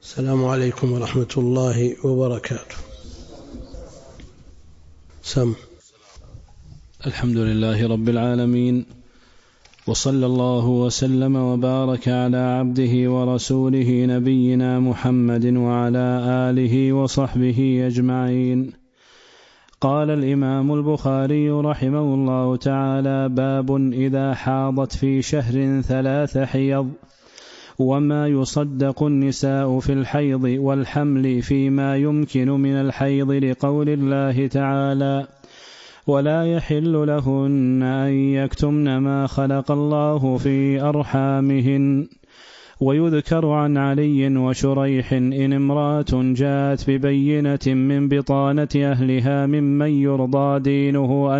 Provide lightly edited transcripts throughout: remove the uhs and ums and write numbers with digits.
السلام عليكم ورحمة الله وبركاته. الحمد لله رب العالمين، وصلى الله وسلم وبارك على عبده ورسوله نبينا محمد وعلى آله وصحبه أجمعين. قال الإمام البخاري رحمه الله تعالى: باب إذا حاضت في شهر 3 حيض، وما يصدق النساء في الحيض والحمل فيما يمكن من الحيض، لقول الله تعالى: ولا يحل لهن أن يكتمن ما خلق الله في أرحامهن. ويذكر عن علي وشريح: إن امرأة جاءت ببينة من بطانة أهلها ممن يرضى دينه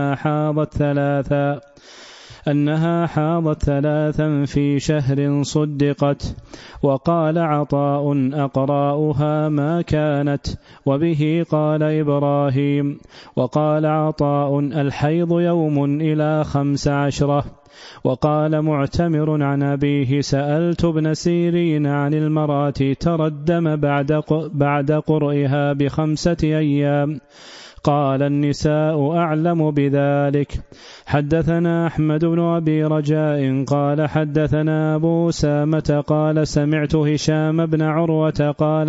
أنها حاضت 3 في شهر صدقت. وقال عطاء: أقراؤها ما كانت. وبه قال إبراهيم. وقال عطاء: الحيض يوم إلى 15. وقال معتمر عن أبيه: سألت ابن سيرين عن المرأة ترى الدم بعد قرئها ب5 أيام، قال: النساء أعلم بذلك. حدثنا أحمد بن أبي رجاء قال حدثنا أبو أسامة قال: سمعت هشام بن عروة قال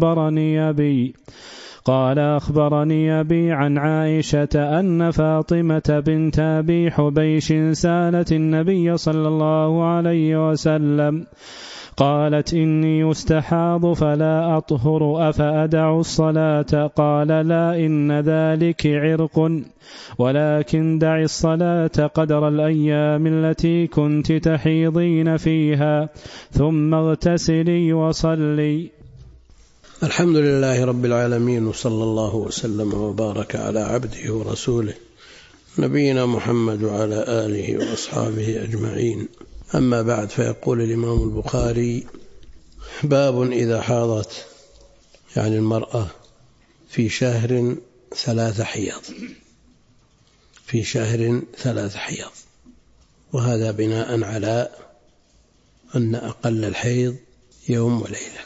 أخبرني أبي عن عائشة أن فاطمة بنت أبي حبيش سألت النبي صلى الله عليه وسلم قالت: إني يستحاض فلا أطهر أفأدع الصلاة؟ قال: لا، إن ذلك عرق، ولكن دع الصلاة قدر الأيام التي كنت تحيضين فيها، ثم اغتسلي وصلي. الحمد لله رب العالمين، وصلى الله وسلم وبارك على عبده ورسوله نبينا محمد وعلى آله وأصحابه أجمعين. أما بعد، فيقول الإمام البخاري: باب إذا حاضت، يعني المرأة في شهر 3 حيض، في شهر 3 حيض. وهذا بناء على أن أقل الحيض يوم وليلة،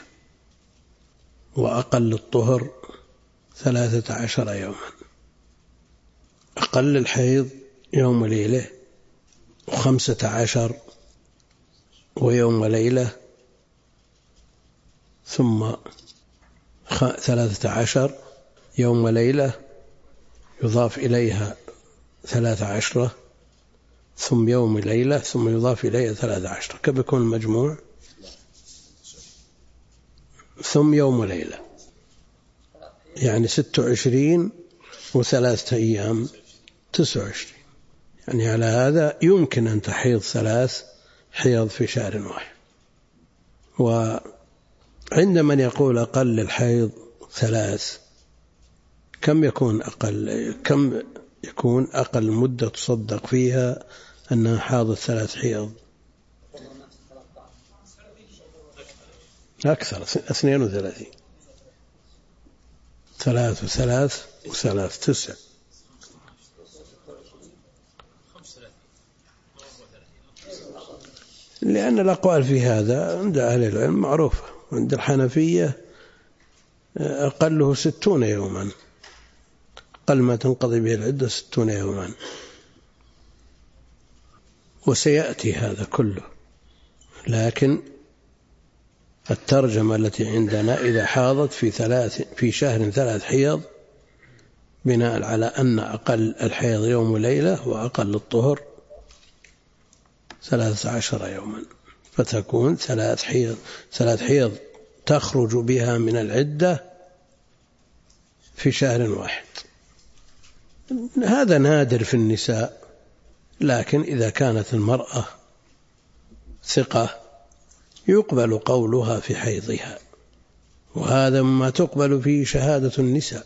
وأقل الطهر 13 يوما. أقل الحيض يوم وليلة، 15 ويوم وليلة، ثم 13 يوم وليلة يضاف إليها 13، ثم يوم ليلة، ثم يضاف إليها 13. كيف يكون المجموع؟ ثم يوم وليلة، يعني 26 و3 أيام 29. يعني على هذا يمكن أن تحيض 3 حيض في شهر واحد. وعند من يقول أقل الحيض 3، كم يكون أقل مدة تصدق فيها أنها حاضت 3 حيض؟ أكثر، 32. 3 و3 و3 9. لأن الأقوال في هذا عند أهل العلم معروفة. عند الحنفية أقله 60 يوما، أقل ما تنقضي به العدة 60 يوما. وسيأتي هذا كله، لكن الترجمة التي عندنا: إذا حاضت في شهر 3 حيض، بناء على أن أقل الحيض يوم وليلة، وأقل الطهر 13 يوما، فتكون 3 حيض تخرج بها من العدة في شهر واحد. هذا نادر في النساء، لكن إذا كانت المرأة ثقة يقبل قولها في حيضها، وهذا ما تقبل فيه شهادة النساء.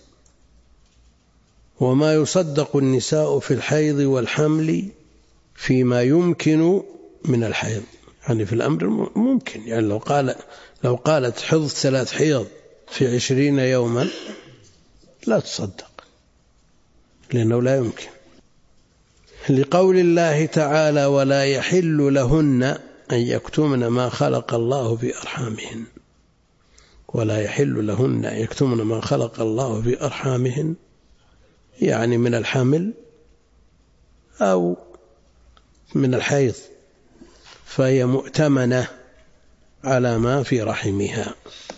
وما يصدق النساء في الحيض والحمل فيما يمكن من الحيض، يعني في الأمر ممكن. يعني لو قالت حضت 3 حيض في 20 يوما لا تصدق، لأنه لا يمكن. لقول الله تعالى: ولا يحل لهن أن يكتمن ما خلق الله في أرحامهن. ولا يحل لهن أن يكتمن ما خلق الله في أرحامهن، يعني من الحمل أو من الحيض، فهي مؤتمنة على ما في رحمها،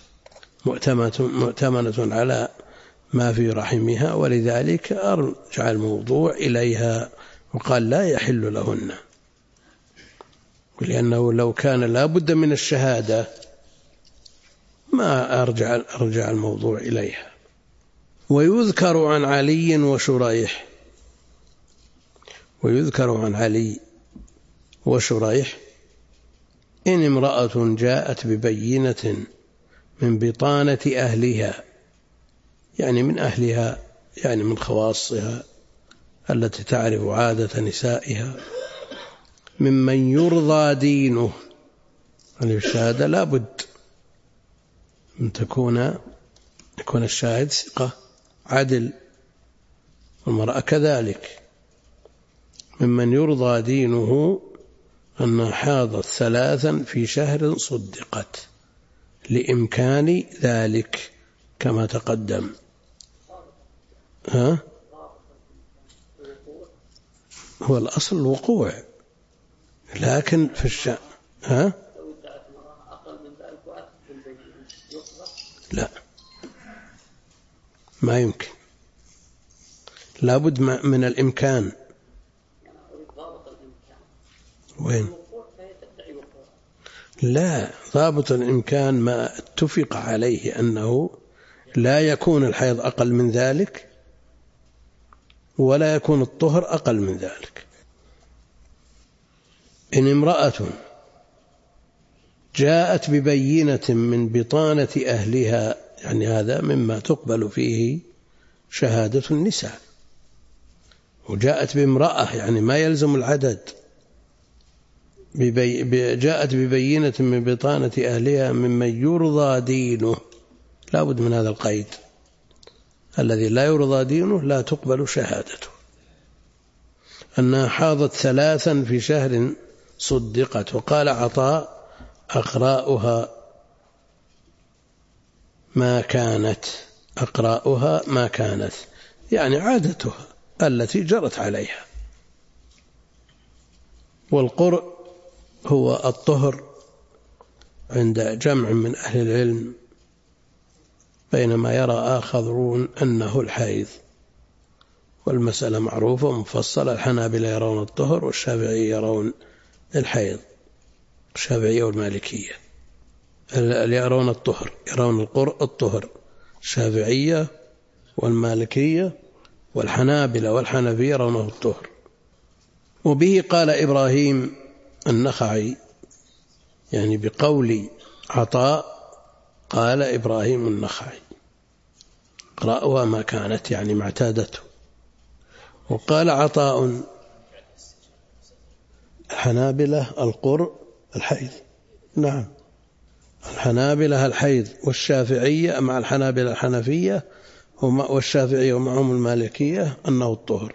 مؤتمنة على ما في رحمها، ولذلك أرجع الموضوع إليها وقال لا يحل لهن، لأنه لو كان لا بد من الشهادة ما أرجع الموضوع إليها. ويذكر عن علي وشريح، ويذكر عن علي وشريح إن امرأة جاءت ببينة من بطانة أهلها، يعني من أهلها، يعني من خواصها التي تعرف عادة نسائها، ممن يرضى دينه، يعني الشهادة لا بد أن يكون الشاهد ثقة عدل، والمرأة كذلك، ممن يرضى دينه أن حاضت 3 في شهر صدقت لإمكان ذلك كما تقدم. هو الأصل الوقوع، لكن في الشأن لا، ما يمكن، لا بد من الإمكان. وين؟ لا، ضابط الإمكان ما اتفق عليه أنه لا يكون الحيض أقل من ذلك ولا يكون الطهر أقل من ذلك. إن امرأة جاءت ببينة من بطانة أهلها، يعني هذا مما تقبل فيه شهادة النساء، وجاءت بامرأة يعني ما يلزم العدد، جاءت ببينة من بطانة أهلها ممن يرضى دينه، لا بد من هذا القيد، الذي لا يرضى دينه لا تقبل شهادته. أنها حاضت 3 في شهر صدقت. وقال عطاء أقراؤها ما كانت، أقراؤها ما كانت يعني عادتها التي جرت عليها. والقرء هو الطهر عند جمع من أهل العلم، بينما يرى آخرون أنه الحيض، والمسألة معروفة ومفصلة. الحنابلة يرون الطهر والشافعية يرون الحيض، الشافعية والمالكية اللي يرون الطهر، يرون القرء الطهر، الشافعية والمالكية والحنابلة والحنفية يرونه الطهر. وبه قال إبراهيم النخعي، يعني بقول عطاء قال إبراهيم النخعي اقرأوها ما كانت، يعني ما اعتادته. وقال عطاء الحنابلة القرء الحيض، نعم الحنابلة الحيض، والشافعية مع الحنابلة الحنفية، والشافعية ومعهم المالكية أنه الطهر.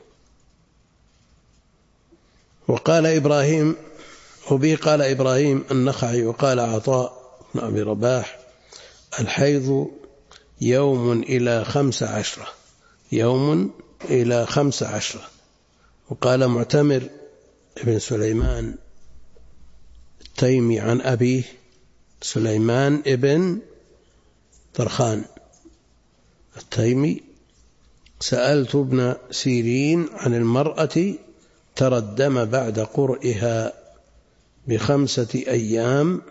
وقال إبراهيم، وبه قال إبراهيم النخعي وقال عطاء بن أبي رباح الحيض يوم إلى 15، يوم إلى 15. وقال معتمر ابن سليمان التيمي عن أبيه سليمان ابن طرخان التيمي: سألت ابن سيرين عن المرأة ترى الدم بعد قرئها ب5 أيام،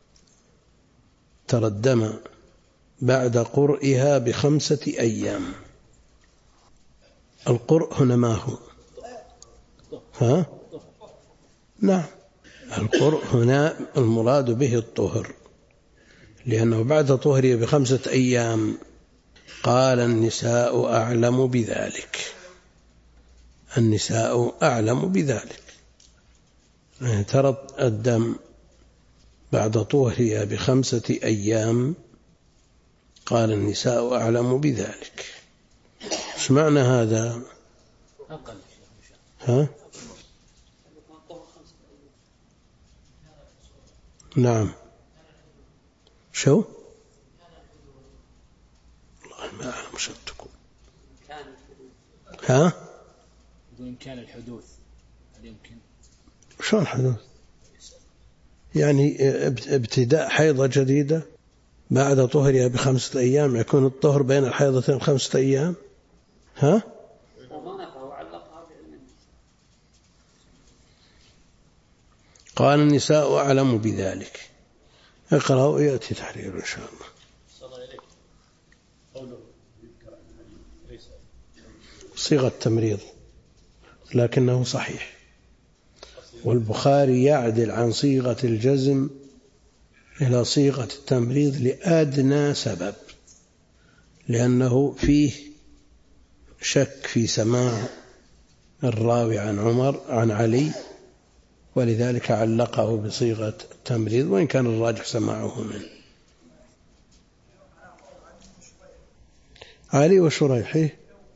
ترى الدم بعد قرئها ب5 أيام. القرء هنا ما هو؟ نعم، القرء هنا المراد به الطهر، لأنه بعد طهره ب5 أيام. قال النساء أعلم بذلك، النساء أعلم بذلك، يعني ترى الدم بعد طهرها ب5 أيام، قال النساء أعلم بذلك. ايش معنى هذا؟ نعم، شو ها؟ بإمكان الحدوث، هل يمكن؟ شلون الحدوث؟ يعني ابتداء حيضة جديدة بعد طهرها ب5 أيام، يكون الطهر بين الحيضتين 5 أيام. ها؟ قال النساء أعلم بذلك. اقرأ ويأتي تحرير إن شاء الله. صيغة تمريض لكنه صحيح، والبخاري يعدل عن صيغة الجزم إلى صيغة التمريض لأدنى سبب، لأنه فيه شك في سماع الراوي عن عمر عن علي، ولذلك علقه بصيغة التمريض، وإن كان الراجح سماعه منه. علي وشريح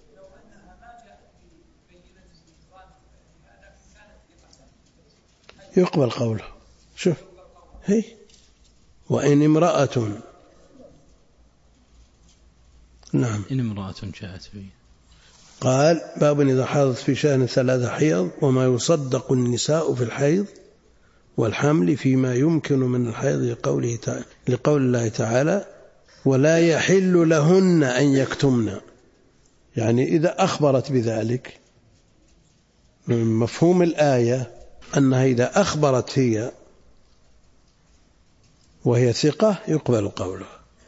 يقبل قوله. شوف هي وإن امرأة، نعم، إن امرأة جاءت فيه. قال باب إذا حاضت في شهر 3 حيض وما يصدق النساء في الحيض والحمل فيما يمكن من الحيض لقول الله تعالى ولا يحل لهن أن يكتمن. يعني إذا أخبرت بذلك، من مفهوم الآية أنها إذا أخبرت هي وهي ثقة يقبل قوله.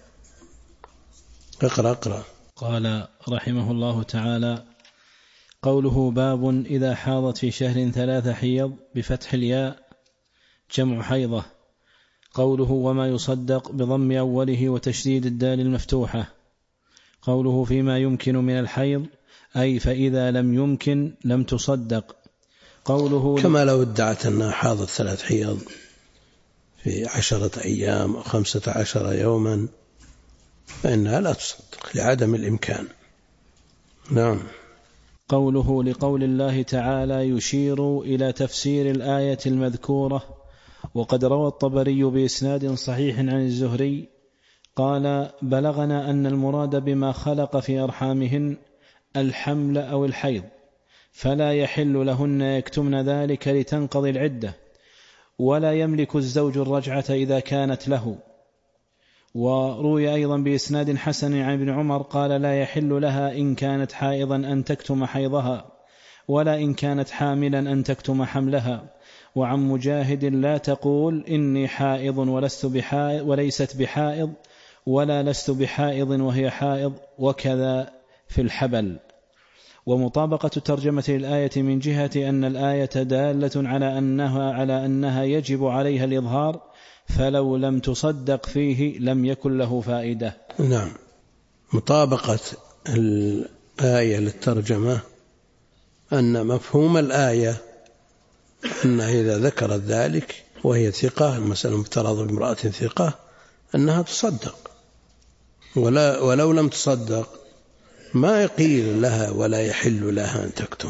اقرأ. قال رحمه الله تعالى: قوله باب إذا حاضت في شهر 3 حيض بفتح الياء جمع حيضة. قوله وما يصدق بضم أوله وتشديد الدال المفتوحة. قوله فيما يمكن من الحيض أي فإذا لم يمكن لم تصدق. قوله كما لو ادعت أنها حاضت 3 حيض في 10 أيام أو 15 يوما فإنها لا تصدق لعدم الإمكان. نعم. قوله لقول الله تعالى يشير إلى تفسير الآية المذكورة. وقد روى الطبري بإسناد صحيح عن الزهري قال بلغنا أن المراد بما خلق في أرحامهن الحمل أو الحيض، فلا يحل لهن يكتمن ذلك لتنقضي العدة، ولا يملك الزوج الرجعة إذا كانت له. وروي أيضا بإسناد حسن عن ابن عمر قال لا يحل لها إن كانت حائضا أن تكتم حيضها، ولا إن كانت حاملا أن تكتم حملها. وعن مجاهد لا تقول إني حائض وليست بحائض، ولا لست بحائض وهي حائض، وكذا في الحبل. ومطابقة ترجمة الآية من جهة أن الآية دالة على أنها يجب عليها الإظهار، فلو لم تصدق فيه لم يكن له فائدة. نعم. مطابقة الآية للترجمة أن مفهوم الآية أنها إذا ذكرت ذلك وهي ثقة، المسألة مفترض بامرأة ثقة، أنها تصدق، ولو لم تصدق ما يقيل لها ولا يحل لها أن تكتم،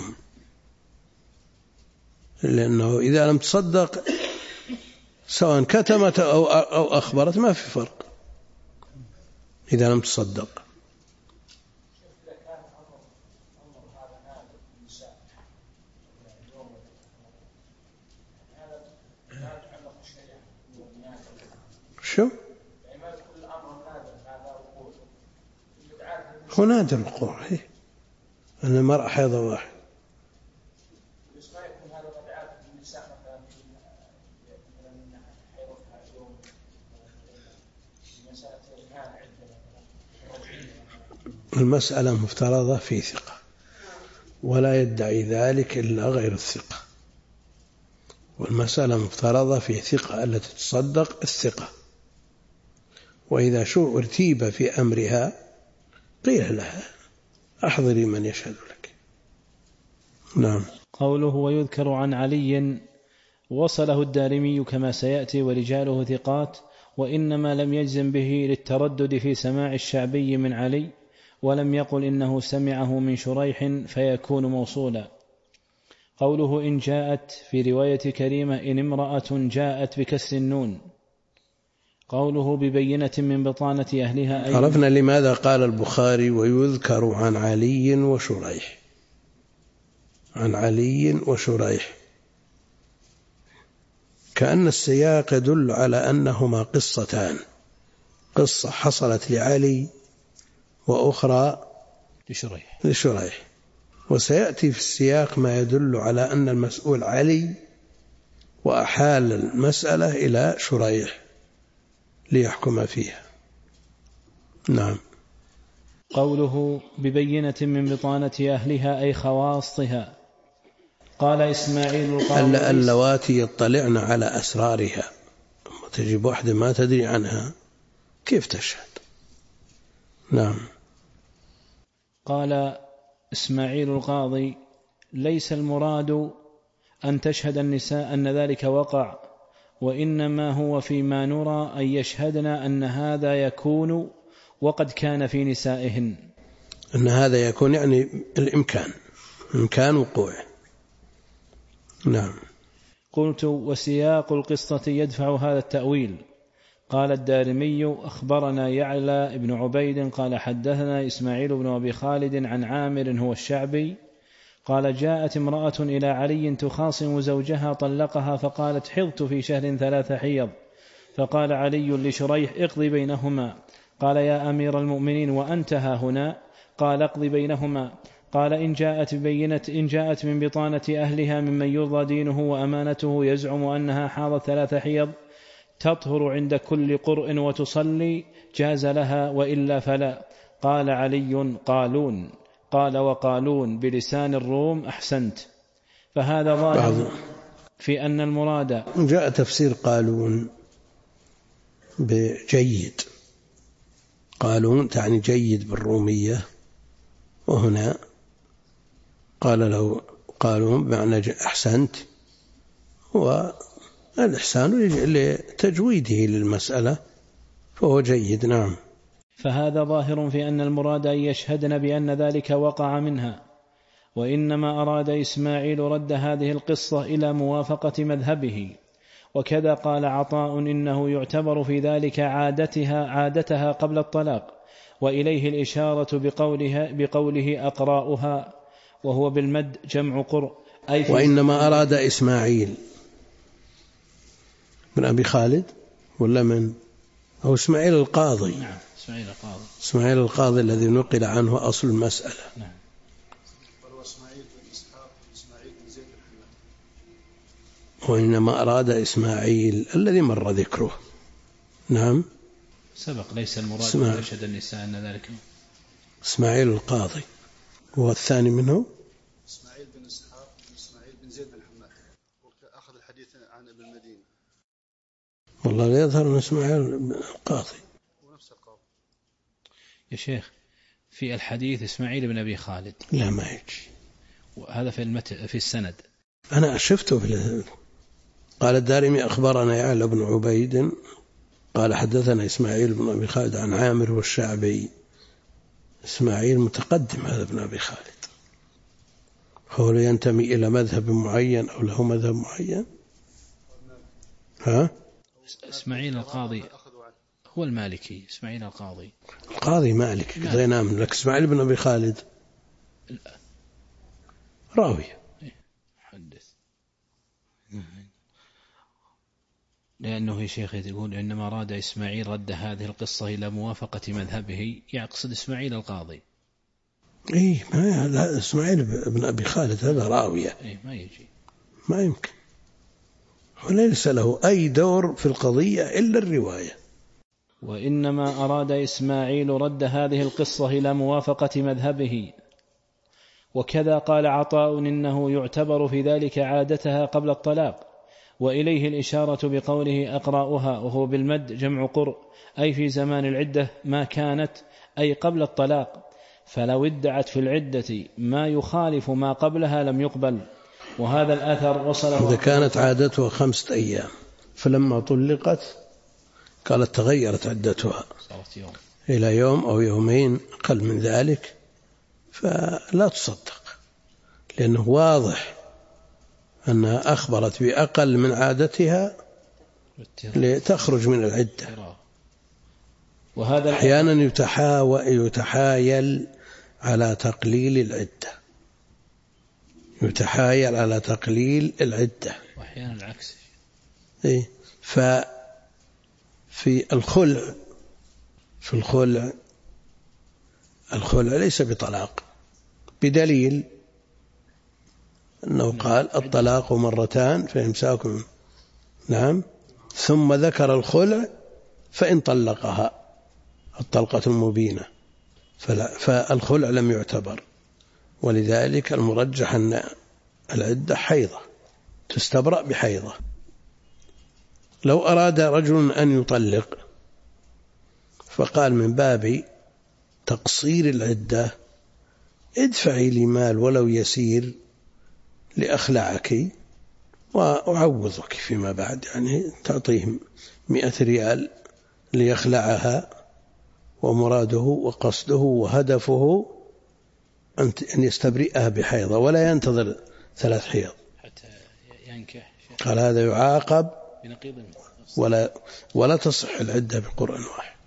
لأنه إذا لم تصدق سواء كتمت أو أخبرت ما في فرق إذا لم تصدق. شو؟ هو نادر الوقوع، أن المرأة حيضة واحد. المسألة مفترضة في ثقة، ولا يدعي ذلك إلا غير الثقة، والمسألة مفترضة في ثقة التي تصدق الثقة، وإذا شو ارتيب في أمرها قيل لها أحضري من يشهد لك. نعم. قوله ويذكر عن علي وصله الدارمي كما سيأتي ورجاله ثقات، وإنما لم يجزم به للتردد في سماع الشعبي من علي، ولم يقل إنه سمعه من شريح فيكون موصولا. قوله إن جاءت في رواية كريمة إن امرأة جاءت بكسر النون. قوله ببينة من بطانة أهلها عرفنا لماذا قال البخاري ويذكر عن علي وشريح. عن علي وشريح، كأن السياق يدل على أنهما قصتان، قصة حصلت لعلي وأخرى لشريح. وسيأتي في السياق ما يدل على أن المسؤول علي وأحال المسألة إلى شريح ليحكم فيها. نعم. قوله ببينة من بطانة أهلها أي خواصها. قال إسماعيل القاضي اللواتي يطلعن على أسرارها، تجيب واحدة ما تدري عنها كيف تشهد؟ نعم. قال إسماعيل القاضي ليس المراد أن تشهد النساء أن ذلك وقع، وإنما هو فيما نرى أن يشهدن أن هذا يكون وقد كان في نسائهن، أن هذا يكون يعني الإمكان وقوعه. نعم. قلت وسياق القصة يدفع هذا التأويل. قال الدارمي أخبرنا يعلى بن عبيد قال حدثنا إسماعيل بن أبي خالد عن عامر هو الشعبي قال جاءت امرأة إلى علي تخاصم زوجها طلقها فقالت حضت في شهر 3 حيض، فقال علي لشريح اقضي بينهما. قال يا أمير المؤمنين وأنتهى هنا؟ قال اقضي بينهما. قال إن جاءت من بطانة أهلها ممن يرضى دينه وأمانته يزعم أنها حاضت 3 حيض تطهر عند كل قرء وتصلي جاز لها، وإلا فلا. قال علي قالون. قال وقالون بلسان الروم أحسنت. فهذا ظاهر في أن المراد. جاء تفسير قالون بجيد، قالون تعني جيد بالرومية، وهنا قال له قالون بمعنى أحسنت، والإحسان لتجويده للمسألة فهو جيد. نعم. فهذا ظاهر في أن المراد أن يشهدن بأن ذلك وقع منها، وإنما أراد إسماعيل رد هذه القصة إلى موافقة مذهبه. وكذا قال عطاء إنه يعتبر في ذلك عادتها قبل الطلاق، وإليه الإشارة بقوله أقراؤها، وهو بالمد جمع قرء. وإنما أراد إسماعيل بن أبي خالد ولا من أو إسماعيل القاضي؟ نعم إسماعيل القاضي الذي نقل عنه أصل المسألة. نعم. وإنما أراد إسماعيل الذي مر ذكره. نعم. سبق ليس المراد أن يشهد النساء أن ذلك. إسماعيل القاضي هو الثاني منه. إسماعيل بن إسحاق بن إسماعيل بن زيد بن حماد أخذ الحديث عن ابن المدينة. والله لا يظهر أن إسماعيل القاضي ونفس القاضي يا شيخ. في الحديث إسماعيل بن أبي خالد لا ما يجي، وهذا في السند أنا شفته في قال الدارمي أخبرنا يعلى بن عبيد قال حدثنا إسماعيل بن أبي خالد عن عامر والشعبي. إسماعيل متقدم هذا ابن أبي خالد، هو ينتمي إلى مذهب معين أو له مذهب معين؟ إسماعيل القاضي هو المالكي. إسماعيل القاضي مالكي غير نام لك. إسماعيل بن أبي خالد راوي حدث، لأنه يا شيخ يقول إنما أراد إسماعيل رد هذه القصة إلى موافقة مذهبه، يقصد إسماعيل القاضي. لا إسماعيل بن أبي خالد هذا راوية. ما يجي، ما يمكن، وليس له أي دور في القضية إلا الرواية. وإنما أراد إسماعيل رد هذه القصة إلى موافقة مذهبه. وكذا قال عطاء إنه يعتبر في ذلك عادتها قبل الطلاق، وإليه الإشارة بقوله أقراؤها، وهو بالمد جمع قرء، أي في زمان العدة ما كانت، أي قبل الطلاق. فلو ادعت في العدة ما يخالف ما قبلها لم يقبل. وهذا الأثر وصله. إذا كانت عادتها 5 أيام فلما طلقت قالت تغيرت عدتها إلى يوم أو يومين أقل من ذلك، فلا تصدق، لأنه واضح أنها أخبرت بأقل من عادتها لتخرج من العدة. وهذا أحيانا يتحايل على تقليل العدة. يتحايل على تقليل العدة، وأحيانا العكس. ففي الخلع ليس بطلاق، بدليل أنه قال الطلاق مرتان فإمساكم، نعم، ثم ذكر الخلع فإن طلقها الطلقة المبينة، فالخلع لم يعتبر. ولذلك المرجح أن العدة حيضة تستبرأ بحيضة. لو أراد رجل أن يطلق فقال من باب تقصير العدة ادفعي لي مال ولو يسير لأخلعك وأعوضك فيما بعد، يعني تعطيه 100 ريال ليخلعها، ومراده وقصده وهدفه أن يستبرئها بحيضة ولا ينتظر 3 حيض حتى ينكح. قال هذا يعاقب بنقيض ولا تصح العدة بقرء واحد.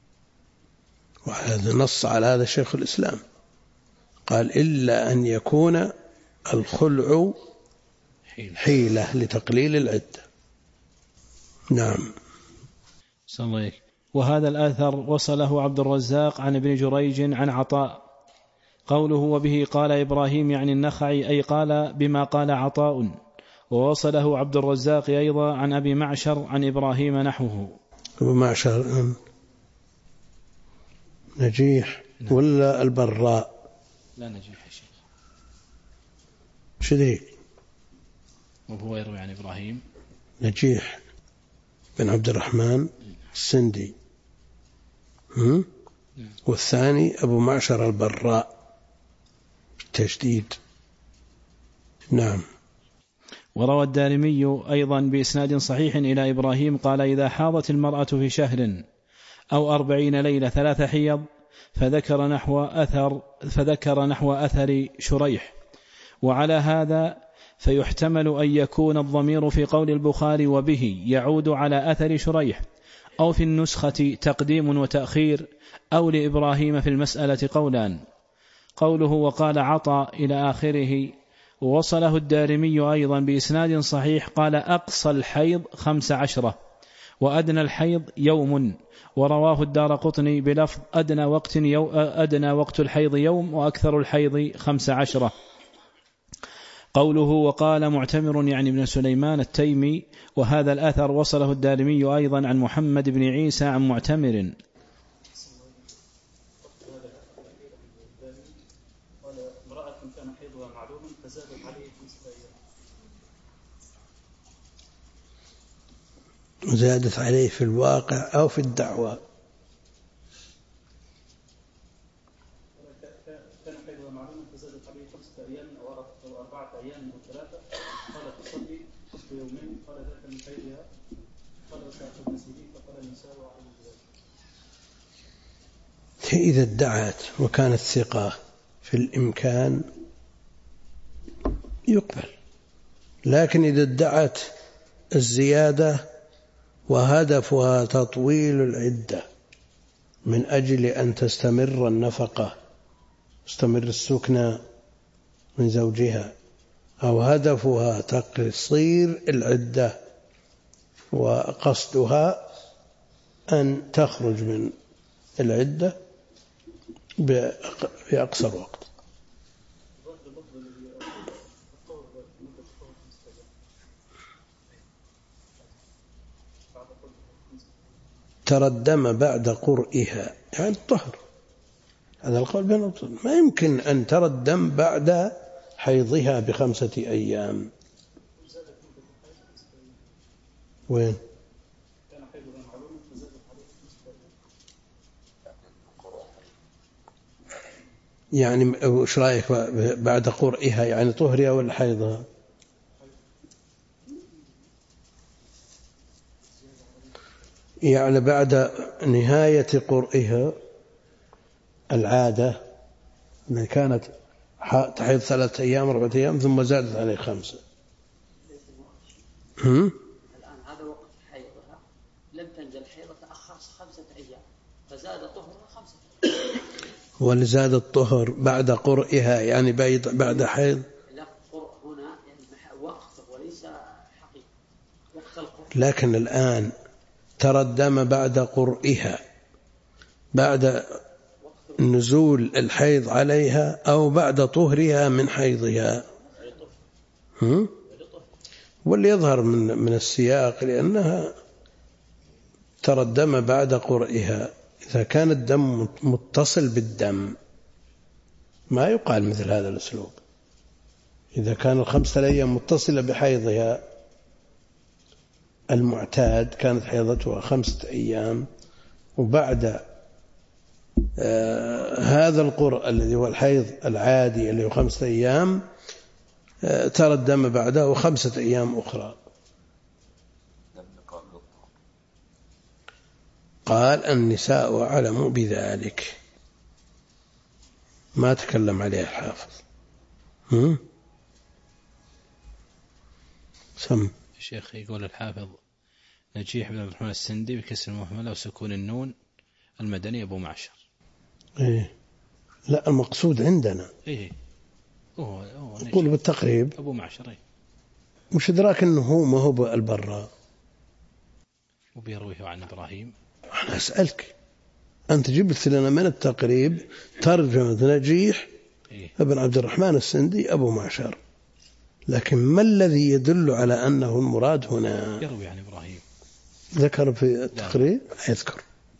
وهذا نص على هذا شيخ الإسلام، قال إلا أن يكون الخلع حيلة لتقليل العدة. نعم. وهذا الأثر وصله عبد الرزاق عن ابن جريج عن عطاء قوله وبه قال إبراهيم يعني النخعي، أي قال بما قال عطاء. ووصله عبد الرزاق أيضا عن أبي معشر عن إبراهيم نحوه. أبو معشر نجيح ولا البراء؟ لا نجيح يا شيخ. شذيك وهو يروي عن إبراهيم نجيح بن عبد الرحمن السندي، والثاني أبو معشر البراء بالتشديد. نعم. وروى الدارمي أيضا بإسناد صحيح إلى إبراهيم قال إذا حاضت المرأة في شهر أو 40 ليلة 3 حيض فذكر نحو أثر شريح. وعلى هذا فيحتمل أن يكون الضمير في قول البخاري وبه يعود على أثر شريح، أو في النسخة تقديم وتأخير، أو لإبراهيم في المسألة قولان. قوله وقال عطا إلى آخره. ووصله الدارمي أيضا بإسناد صحيح قال أقصى الحيض 15 وأدنى الحيض يوم. ورواه الدارقطني بلفظ أدنى وقت الحيض يوم وأكثر الحيض 15. قوله وقال معتمر يعني ابن سليمان التيمي. وهذا الأثر وصله الدارمي أيضا عن محمد بن عيسى عن معتمر. زادت عليه في الواقع أو في الدعوة. كان حيضها معلوما فزادت عليه 5 أيام أو 4 أيام أو 3. قال تصلي يومين، قال ذاك من حيضها، قال سأخذ نسيبي، فقال النساء على ذلك. إذا ادعت وكانت ثقة في الإمكان يقبل، لكن إذا ادعت الزيادة وهدفها تطويل العدة من أجل أن تستمر النفقة، تستمر السكنى من زوجها، أو هدفها تقصير العدة وقصدها أن تخرج من العدة بأقصر وقت. ترى الدم بعد قرئها يعني الطهر، هذا القول بين الأصول. ما يمكن أن ترى الدم بعد حيضها ب5 أيام. وين؟ يعني وش رأيك بعد قرئها يعني طهرها ولا حيضها؟ يعني بعد نهاية قرئها العادة من كانت تحيض 3 أيام 4 أيام ثم زادت عليه 5. الآن هذا وقت حيضها، لم تنزل حيضة تأخر 5 أيام فزاد طهرها 5 أيام. ولزاد الطهر بعد قرئها يعني بعد حيض. لا، قرء لكن الآن ترى الدم بعد قرئها، بعد نزول الحيض عليها أو بعد طهرها من حيضها، واللي يظهر من السياق لأنها ترى الدم بعد قرئها. إذا كان الدم متصل بالدم ما يقال مثل هذا الأسلوب. إذا كان 5 أيام متصلة بحيضها المعتاد، كانت حيضتها 5 أيام، وبعد هذا القرء الذي هو الحيض العادي اللي هو 5 أيام ترى الدم بعده 5 أيام أخرى. قال النساء أعلم بذلك، ما تكلم عليه الحافظ. سم الشيخ يقول الحافظ نجيح بن عبد الرحمن السندي بكسر المهملة وسكون النون المدني أبو معشر. إيه لا، المقصود عندنا إيه يقول بالتقريب أبو معشر. إيه مش إدراك أنه هو ما هو البراء وبيرويه عن إبراهيم. أنا أسألك، أنت جبت لنا من التقريب ترجمة نجيح ابن عبد الرحمن السندي أبو معشر، لكن ما الذي يدل على أنه المراد هنا؟ يروي عن إبراهيم. ذكر في التقريب؟ يذكر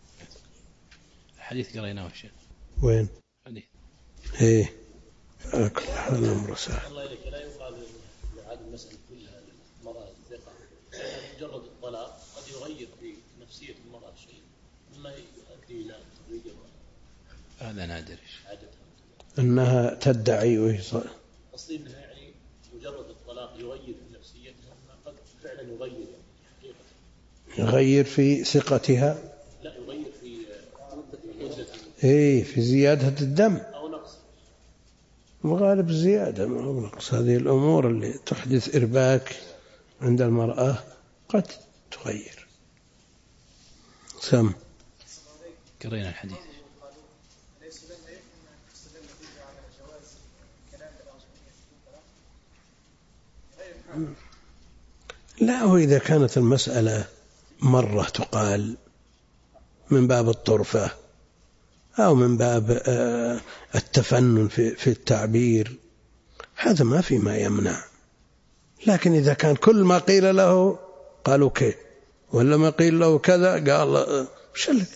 حديث قريناه الشيخ. وين؟ حديث إيه أكل حال الأمر سهل. الله إليك لا يقال لعاد المسألة كلها المرأة الثقة، مجرد الطلاق قد يغير في نفسية المرأة شيء مما يؤدي إلى تغيير. هذا نادر عادة أنها تدعي وهي أصلي منها يعني مجرد الطلاق يغير في نفسيتها، ما قد فعلا يغير يعني حقيقة. يغير في ثقتها؟ لا، يغير في مدة. إيه في زيادة الدم أو نقص. وغالب زيادة ما هو نقص. هذه الأمور اللي تحدث إرباك عند المرأة قد تغير. سم قرينا الحديث. لا، هو إذا كانت المسألة مرة تقال من باب الطرفة أو من باب التفنن في التعبير، هذا ما في ما يمنع. لكن إذا كان كل ما قيل له قال أوكي، ولا ما قيل له كذا قال شلك،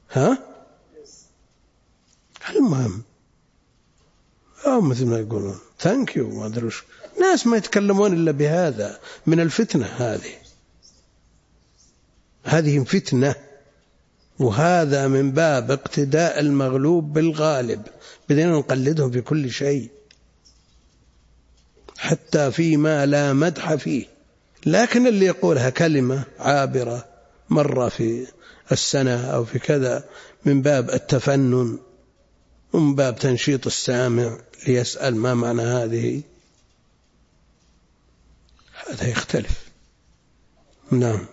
المهم أو مثل ما يقولون ثانك يو ما أدري وش، ناس ما يتكلمون إلا بهذا من الفتنة. هذه فتنة، وهذا من باب اقتداء المغلوب بالغالب، بدنا نقلدهم في كل شيء حتى فيما لا مدح فيه. لكن اللي يقولها كلمة عابرة مرة في السنة أو في كذا من باب التفنن ومن باب تنشيط السامع ليسأل ما معنى هذه، هذا يختلف. نعم.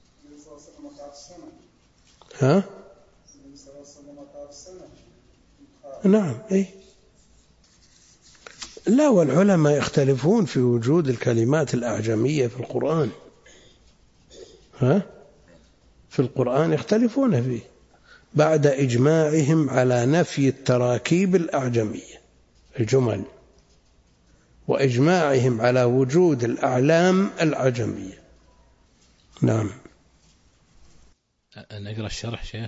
نعم. إيه لا، والعلماء يختلفون في وجود الكلمات الأعجمية في القرآن. في القرآن يختلفون فيه بعد إجماعهم على نفي التراكيب الأعجمية الجمل، وإجماعهم على وجود الأعلام الأعجمية. نعم. نقرأ الشرح شيخ.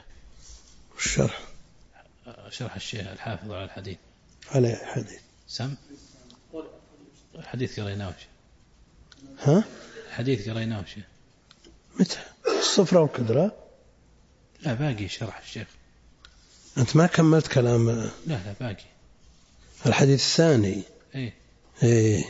شرح الشيخ الحافظ على الحديث. على الحديث سم الحديث قريناه شيء. الحديث قريناه شيء. متى؟ الصفرة والكدرة؟ لا باقي شرح الشيخ. أنت ما كملت كلام. لا باقي الحديث الثاني. إيه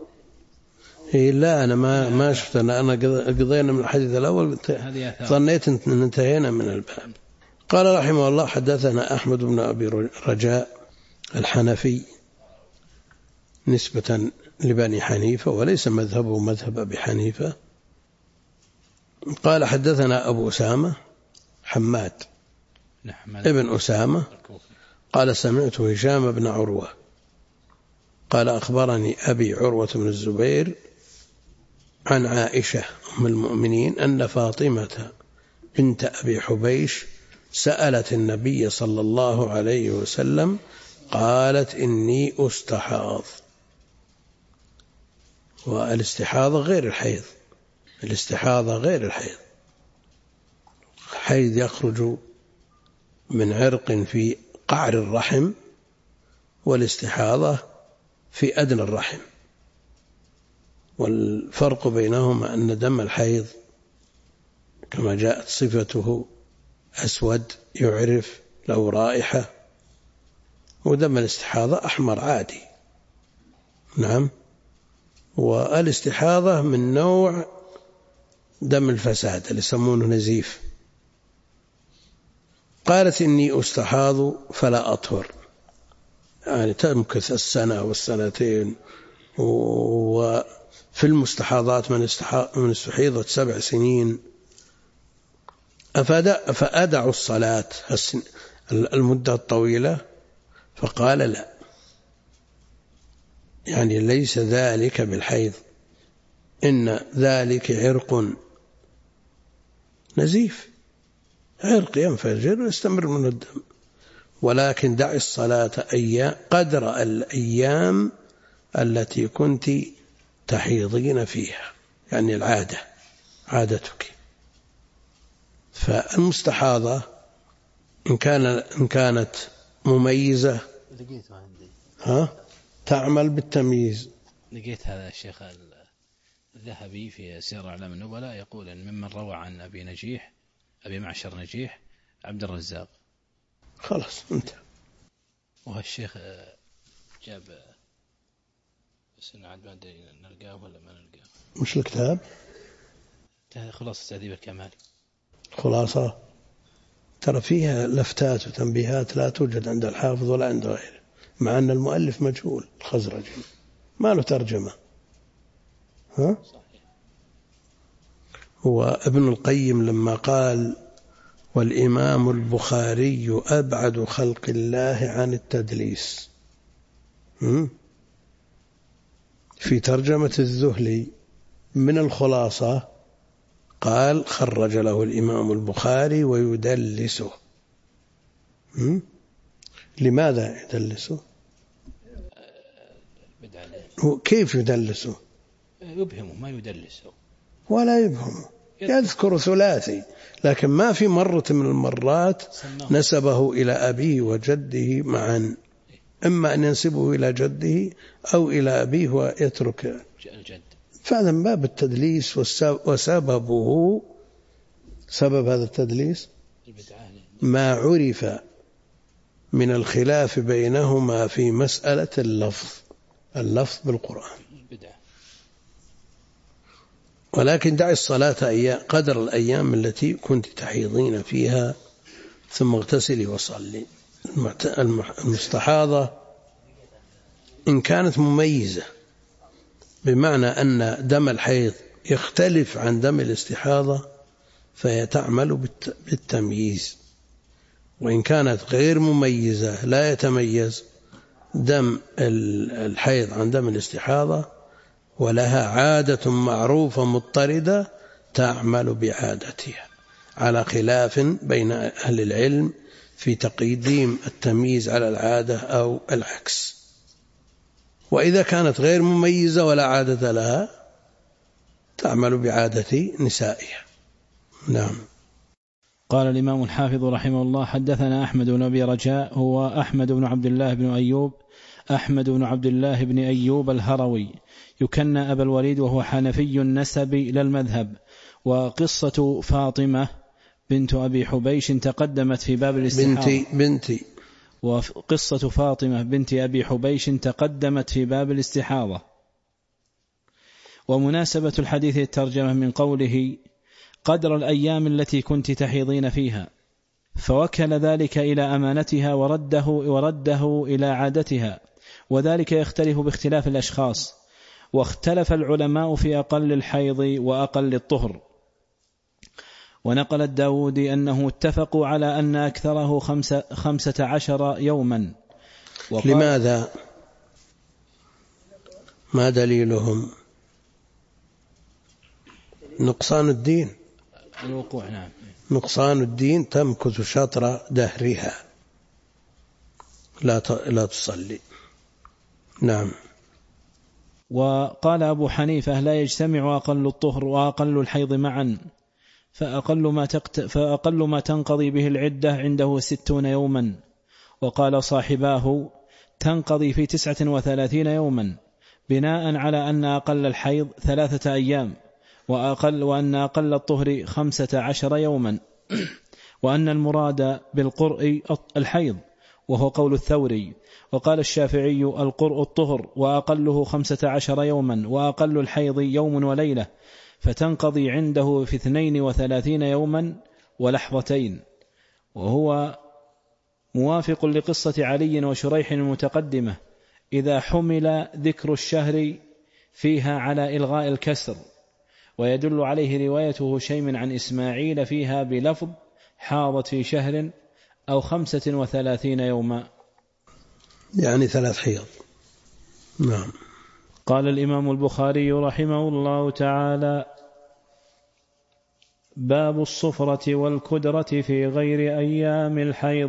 لا أنا ما شفت. أنا قضينا من الحديث الأول، ظنيت أن انتهينا من الباب. قال رحمه الله حدثنا أحمد بن أبي رجاء الحنفي نسبة لبني حنيفة، وليس مذهبه مذهب أبي حنيفة. قال حدثنا أبو أسامة حماد ابن أسامة قال سمعت هشام بن عروة قال أخبرني أبي عروة بن الزبير عن عائشة أم المؤمنين أن فاطمة بنت أبي حبيش سألت النبي صلى الله عليه وسلم قالت إني أستحاض. والاستحاضة غير الحيض، الاستحاضة غير الحيض. حيض يخرج من عرق في قعر الرحم، والاستحاضة في أدنى الرحم. والفرق بينهما أن دم الحيض كما جاءت صفته أسود يعرف له رائحة، ودم الاستحاضة أحمر عادي. نعم. والاستحاضة من نوع دم الفساد اللي يسمونه نزيف. قالت إني أستحاض فلا أطهر، يعني تمكث السنة والسنتين. وفي المستحاضات من استحيضت 7 سنين فأدع الصلاة المدة الطويلة. فقال لا، يعني ليس ذلك بالحيض، إن ذلك عرق نزيف، عرق ينفجر ويستمر من الدم، ولكن دع الصلاة قدر الأيام التي كنت تحيضين فيها، يعني العادة عادتك. فالمستحاضة إن كانت مميزة تعمل بالتمييز. لقيت هذا الشيخ الذهبي في سير أعلام النبلاء يقول إن ممن روى عن أبي معشر نجيح عبد الرزاق. خلاص انتهى. وهالشيخ جاب بس عاد ما أدري نلقاه ولا ما نلقاه. مش الكتاب؟ خلاصة تهذيب الكمال. خلاصة ترى فيها لفتات وتنبيهات لا توجد عند الحافظ ولا عند غيره، مع أن المؤلف مجهول الخزرجي ما له ترجمة. صحيح. وابن القيم لما قال والإمام البخاري أبعد خلق الله عن التدليس، في ترجمة الذهلي من الخلاصة قال خرج له الإمام البخاري ويدلسه. لماذا يدلسه؟ كيف يدلسه؟ يبهمه ما يدلسه. ولا يبهمه، يذكر ثلاثي، لكن ما في مرة من المرات نسبه إلى أبيه وجده معا، إما أن ينسبه إلى جده أو إلى أبيه ويترك الجد. فهذا من باب التدليس. وسببه سبب هذا التدليس ما عرف من الخلاف بينهما في مسألة اللفظ بالقرآن. ولكن دع الصلاة قدر الأيام التي كنت تحيضين فيها ثم اغتسلي وصلي. المستحاضة إن كانت مميزة بمعنى أن دم الحيض يختلف عن دم الاستحاضة فهي تعمل بالتمييز. وإن كانت غير مميزة لا يتميز دم الحيض عن دم الاستحاضة ولها عادة معروفة مضطردة تعمل بعادتها، على خلاف بين أهل العلم في تقديم التمييز على العادة أو العكس. وإذا كانت غير مميزة ولا عادة لها تعمل بعادة نسائها. نعم. قال الإمام الحافظ رحمه الله حدثنا أحمد بن أبي رجاء هو أحمد بن عبد الله بن أيوب الهروي يكنى أبا الوليد وهو حنفي النسب إلى المذهب. وقصة فاطمة بنت أبي حبيش تقدمت في باب الاستحاضة. وقصة فاطمة بنت أبي حبيش تقدمت في باب الاستحاضة. ومناسبة الحديث الترجمة من قوله قدر الأيام التي كنت تحيضين فيها، فوكل ذلك إلى أمانتها ورده إلى عادتها، وذلك يختلف باختلاف الأشخاص. واختلف العلماء في أقل الحيض وأقل الطهر. ونقل الداودي أنه اتفقوا على أن أكثره 15 يوما. لماذا؟ ما دليلهم؟ نقصان الدين، الوقوع. نعم. نقصان الدين تمكث شطر دهرها لا تصلي. نعم. وقال أبو حنيفة لا يجتمع أقل الطهر وأقل الحيض معا، فأقل ما تنقضي به العدة عنده 60 يوما. وقال صاحباه تنقضي في 39 يوما، بناء على أن أقل الحيض 3 أيام، وأن أقل الطهر 15 يوما، وأن المراد بالقرء الحيض، وهو قول الثوري. وقال الشافعي القرء الطهر، وأقله 15 يوما، وأقل الحيض يوم وليلة، فتنقضي عنده في 32 يوما ولحظتين. وهو موافق لقصة علي وشريح المتقدمة، إذا حمل ذكر الشهر فيها على إلغاء الكسر. ويدل عليه روايته هشيم عن إسماعيل فيها بلفظ حاضت في شهر أو 35 يوما، يعني 3 حيض. نعم. قال الإمام البخاري رحمه الله تعالى: باب الصفرة والكدرة في غير أيام الحيض.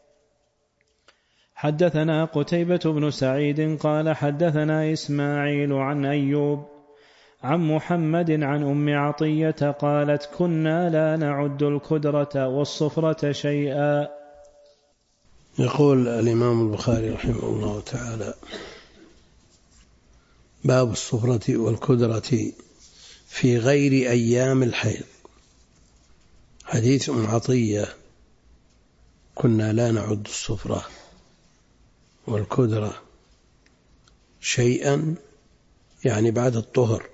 حدثنا قتيبة بن سعيد قال حدثنا إسماعيل عن أيوب عن محمد عن أم عطية قالت: كنا لا نعد الكدرة والصفرة شيئا. يقول الإمام البخاري رحمه الله تعالى: باب الصفرة والكدرة في غير أيام الحيض. حديث أم عطية: كنا لا نعد الصفرة والكدرة شيئا، يعني بعد الطهر.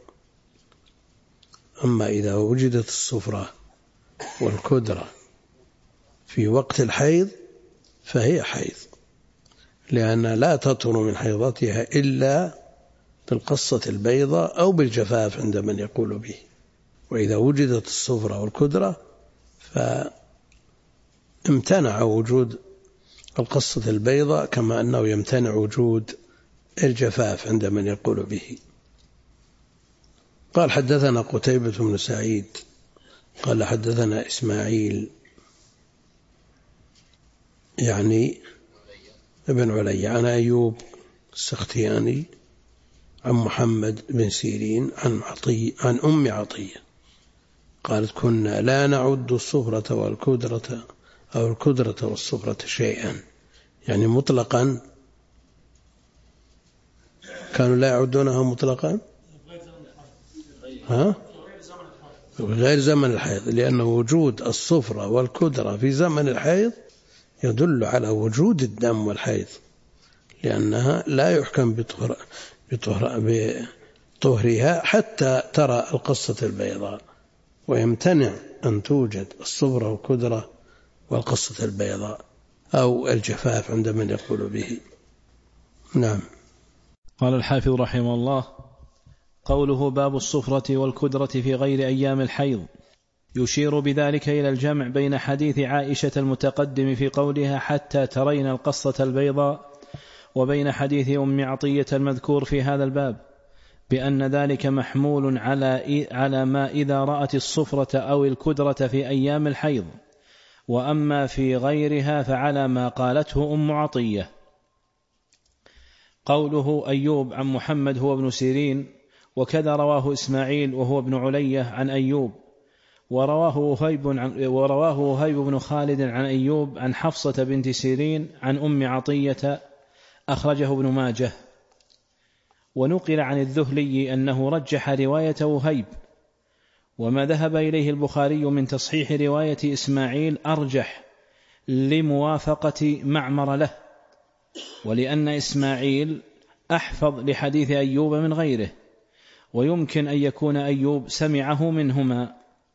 أما إذا وجدت الصفرة والكدرة في وقت الحيض فهي حيض، لأن لا تطهر من حيضتها إلا بالقصة البيضاء أو بالجفاف عند من يقول به. وإذا وجدت الصفرة والكدرة فامتنع وجود القصة البيضاء، كما أنه يمتنع وجود الجفاف عند من يقول به. قال: حدثنا قتيبة بن سعيد قال حدثنا إسماعيل يعني ابن علي عن أيوب السختياني عن محمد بن سيرين عن أم عطية قالت: كنا لا نعد الصفرة والكدرة أو الكدرة والصفرة شيئا، يعني مطلقا كانوا لا يعدونها مطلقا غير زمن الحيض، لأن وجود الصفرة والكدرة في زمن الحيض يدل على وجود الدم والحيض، لأنها لا يحكم بطهرها حتى ترى القصة البيضاء، ويمتنع أن توجد الصفرة والكدرة والقصة البيضاء أو الجفاف عند من يقول به. نعم. قال الحافظ رحمه الله: قوله باب الصفرة والكدرة في غير أيام الحيض، يشير بذلك إلى الجمع بين حديث عائشة المتقدم في قولها حتى ترين القصة البيضاء، وبين حديث أم عطية المذكور في هذا الباب، بأن ذلك محمول على ما إذا رأت الصفرة أو الكدرة في أيام الحيض، وأما في غيرها فعلى ما قالته أم عطية. قوله أيوب عن محمد هو ابن سيرين، وكذا رواه إسماعيل وهو ابن علية عن أيوب، ورواه وهيب بن خالد عن أيوب عن حفصة بنت سيرين عن أم عطية، أخرجه ابن ماجه. ونقل عن الذهلي أنه رجح رواية وهيب، وما ذهب إليه البخاري من تصحيح رواية إسماعيل أرجح لموافقة معمر له، ولأن إسماعيل أحفظ لحديث أيوب من غيره، ويمكن أن يكون أيوب سمعه منهما،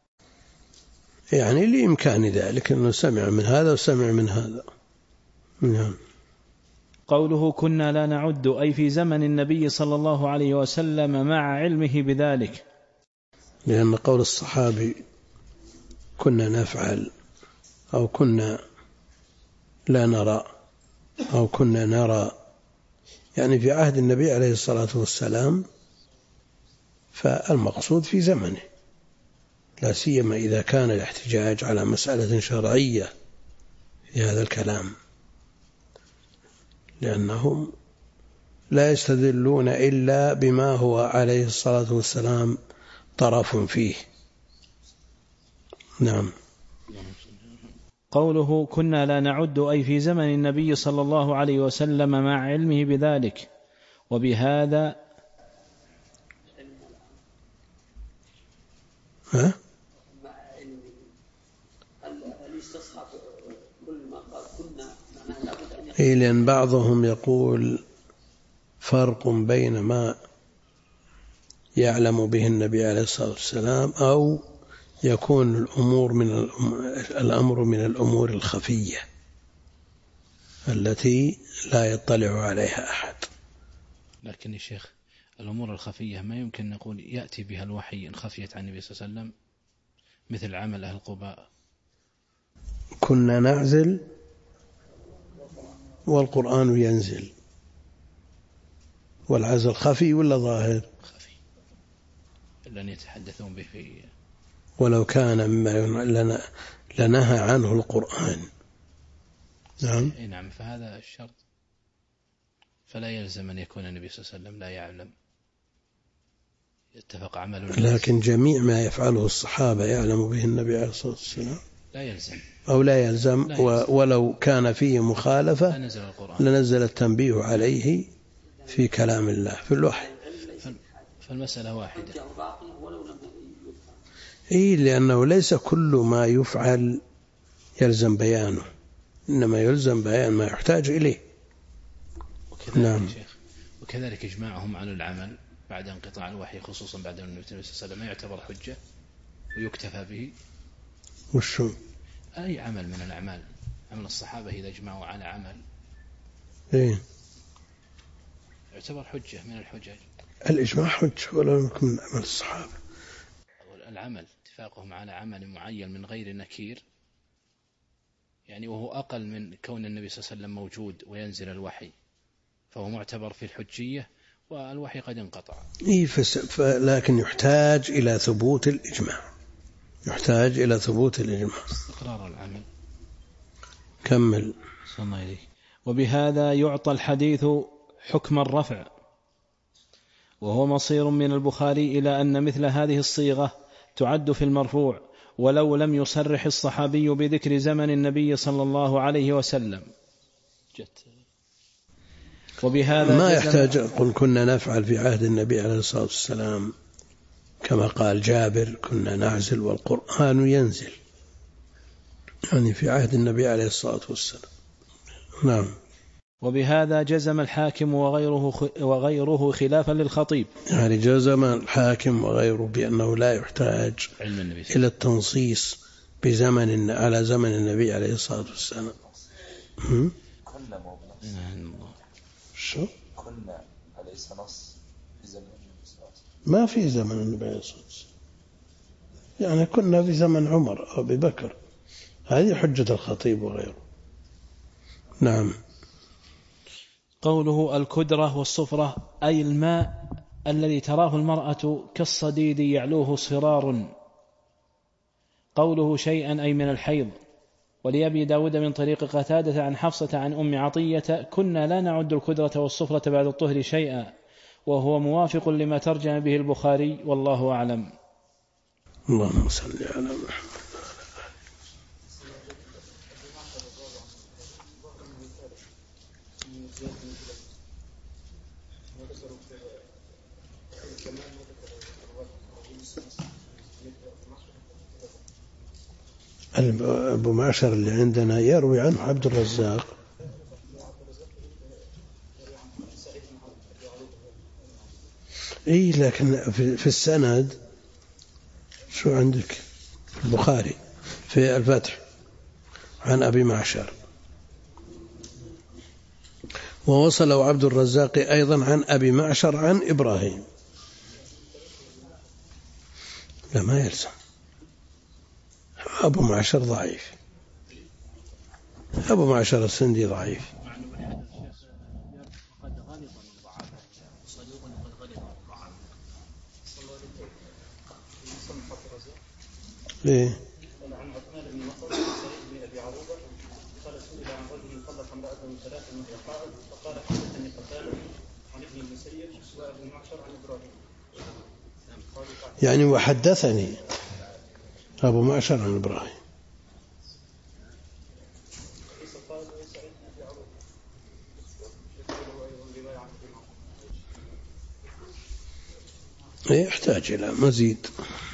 يعني لإمكان ذلك أنه سمع من هذا وسمع من هذا. نعم. قوله كنا لا نعد أي في زمن النبي صلى الله عليه وسلم مع علمه بذلك، لأن قول الصحابي كنا نفعل أو كنا لا نرى أو كنا نرى، يعني في عهد النبي عليه الصلاة والسلام، فالمقصود في زمنه، لا سيما إذا كان الاحتجاج على مسألة شرعية في هذا الكلام، لأنهم لا يستدلون إلا بما هو عليه الصلاة والسلام طرف فيه. نعم. قوله كنا لا نعد أي في زمن النبي صلى الله عليه وسلم مع علمه بذلك. وبهذا لأن بعضهم يقول فرق بين ما يعلم به النبي عليه الصلاة والسلام أو يكون الأمر من الأمور الخفية التي لا يطلع عليها أحد. لكن يا شيخ الأمور الخفية ما يمكن نقول يأتي بها الوحي إن خفيت عن النبي صلى الله عليه وسلم، مثل عمل أهل قباء. كنا نعزل والقرآن ينزل، والعزل خفي ولا ظاهر؟ خفي، لن يتحدثون به في ولو كان مما لنهى عنه القرآن. نعم. نعم، فهذا الشرط، فلا يلزم أن يكون النبي صلى الله عليه وسلم لا يعلم، يتفق عمله. لكن جميع ما يفعله الصحابة يعلم به النبي عليه الصلاة والسلام، لا يلزم أو لا يلزم. ولو كان فيه مخالفة لنزل التنبيه عليه في كلام الله في الوحي. فالمسألة واحدة. لأنه ليس كل ما يفعل يلزم بيانه، إنما يلزم بيان ما يحتاج إليه. نعم. وكذلك إجماعهم على العمل بعد انقطاع الوحي، خصوصا بعد النبي صلى الله عليه وسلم، يعتبر حجة ويكتفى به. وشو؟ أي عمل من الأعمال، عمل الصحابة إذا اجمعوا على عمل يعتبر حجة من الحجج. الإجماع حجة ولو يكون من عمل الصحابة. العمل اتفاقهم على عمل معين من غير نكير، يعني وهو أقل من كون النبي صلى الله عليه وسلم موجود وينزل الوحي، فهو معتبر في الحجية، والوحي قد انقطع. لكن يحتاج إلى ثبوت الإجماع، يحتاج إلى ثبوت الإجماع. استقرار العمل. كمل. وبهذا يعطى الحديث حكم الرفع، وهو مصير من البخاري إلى أن مثل هذه الصيغة تعد في المرفوع ولو لم يصرح الصحابي بذكر زمن النبي صلى الله عليه وسلم. وبهذا ما يحتاج قل كنا نفعل في عهد النبي عليه الصلاة والسلام، كما قال جابر كنا نعزل والقرآن ينزل، يعني في عهد النبي عليه الصلاة والسلام. نعم. وبهذا جزم الحاكم وغيره خلافا للخطيب، يعني جزم الحاكم وغيره بأنه لا يحتاج إلى التنصيص بزمن على زمن النبي عليه الصلاة والسلام. شو؟ كنا أليس نص في زمن النبي صلى الله عليه وسلم؟ ما في زمن النبي عليه الصلاة والسلام، يعني كنا في زمن عمر أو أبي بكر، هذه حجة الخطيب وغيره. نعم. قوله الكدرة والصفرة أي الماء الذي تراه المرأة كالصديد يعلوه صرار. قوله شيئا أي من الحيض. ولأبي داود من طريق قتادة عن حفصة عن أم عطية كنا لا نعد الكدرة والصفرة بعد الطهر شيئا، وهو موافق لما ترجم به البخاري، والله أعلم. اللهم صل على محمد. أبو معشر اللي عندنا يروي عنه عبد الرزاق. لكن في السند شو عندك؟ البخاري في الفتح عن أبي معشر، ووصله عبد الرزاق أيضا عن أبي معشر عن إبراهيم. لا ما يلزم، أبو معشر ضعيف، أبو معشر السندي ضعيف. ليه؟ عن عثمان بن مصر سعيد بن ابي عروبه قال سئل عن رجل طلق امراته من ثلاث وهي حائض فقال حدثني قتاده عن ابن المسيب وابو معشر عن ابراهيم. يعني وحدثني أبو معشر عن إبراهيم. يحتاج إلى مزيد.